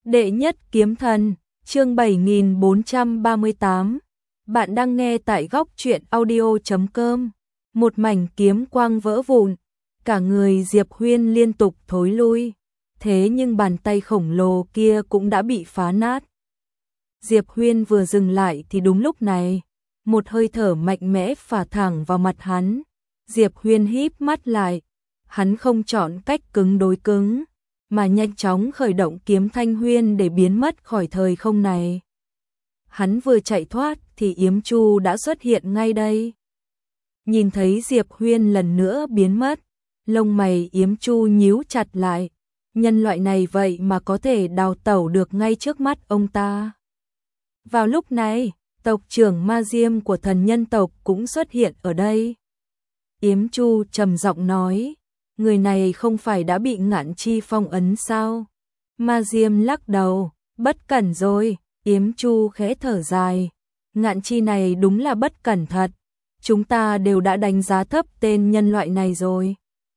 Đệ nhất kiếm thần, chương 7438. Bạn đang nghe tại góc truyện audio.com. Một mảnh kiếm quang vỡ vụn, cả người Diệp Huyên liên tục thối lui, thế nhưng bàn tay khổng lồ kia cũng đã bị phá nát. Diệp Huyên vừa dừng lại thì đúng lúc này, một hơi thở mạnh mẽ phả thẳng vào mặt hắn. Diệp Huyên híp mắt lại, hắn không chọn cách cứng đối cứng, mà nhanh chóng khởi động kiếm Thanh Huyên để biến mất khỏi thời không này. Hắn vừa chạy thoát thì Yếm Chu đã xuất hiện ngay đây. Nhìn thấy Diệp Huyên lần nữa biến mất, lông mày Yếm Chu nhíu chặt lại, nhân loại này vậy mà có thể đào tẩu được ngay trước mắt ông ta. Vào lúc này, tộc trưởng Ma Diêm của thần nhân tộc cũng xuất hiện ở đây. Yếm Chu trầm giọng nói, người này không phải đã bị Ngạn Chi phong ấn sao? Ma Diêm lắc đầu, bất cẩn rồi. Yếm Chu khẽ thở dài, Ngạn Chi này đúng là bất cẩn thật, chúng ta đều đã đánh giá thấp tên nhân loại này rồi.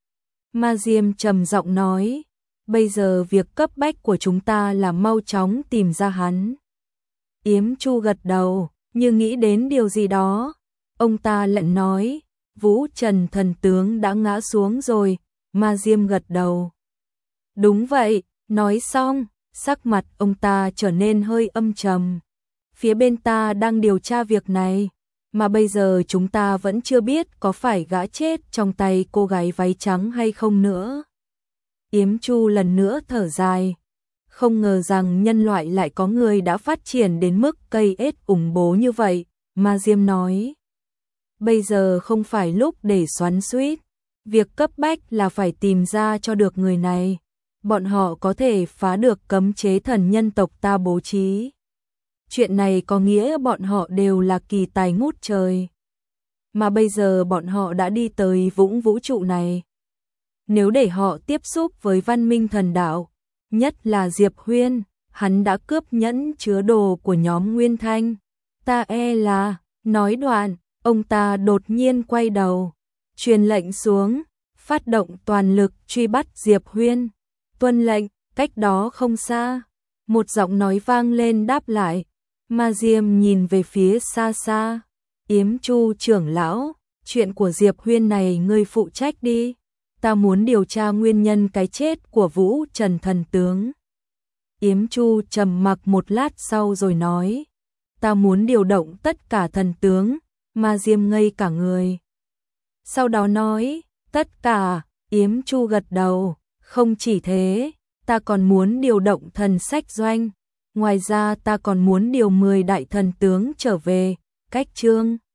Ma Diêm trầm giọng nói, bây giờ việc cấp bách của chúng ta là mau chóng tìm ra hắn. Yếm Chu gật đầu, như nghĩ đến điều gì đó, ông ta lại nói, Vũ Trần thần tướng đã ngã xuống rồi. Ma Diêm gật đầu. Đúng vậy, nói xong, sắc mặt ông ta trở nên hơi âm trầm. Phía bên ta đang điều tra việc này, mà bây giờ chúng ta vẫn chưa biết có phải gã chết trong tay cô gái váy trắng hay không nữa. Yếm Chu lần nữa thở dài. Không ngờ rằng nhân loại lại có người đã phát triển đến mức cây ết ủng bố như vậy, Ma Diêm nói. Bây giờ không phải lúc để xoắn xuýt, việc cấp bách là phải tìm ra cho được người này. Bọn họ có thể phá được cấm chế thần nhân tộc ta bố trí. Chuyện này có nghĩa bọn họ đều là kỳ tài ngút trời. Mà bây giờ bọn họ đã đi tới vũng vũ trụ này. Nếu để họ tiếp xúc với văn minh thần đạo, nhất là Diệp Huyên, hắn đã cướp nhẫn chứa đồ của nhóm Nguyên Thanh. Ta là, nói đoạn, ông ta đột nhiên quay đầu, truyền lệnh xuống, phát động toàn lực truy bắt Diệp Huyên. Tuân lệnh, cách đó không xa, một giọng nói vang lên đáp lại. Ma Diêm nhìn về phía xa xa, Yếm Chu trưởng lão, chuyện của Diệp Huyên này ngươi phụ trách đi, ta muốn điều tra nguyên nhân cái chết của Vũ Trần thần tướng. Yếm Chu trầm mặc một lát sau rồi nói, ta muốn điều động tất cả thần tướng. Ma Diêm ngây cả người. Sau đó nói, tất cả. Yếm Chu gật đầu, không chỉ thế, ta còn muốn điều động thần sách doanh. Ngoài ra ta còn muốn điều 10 đại thần tướng trở về. Cách chương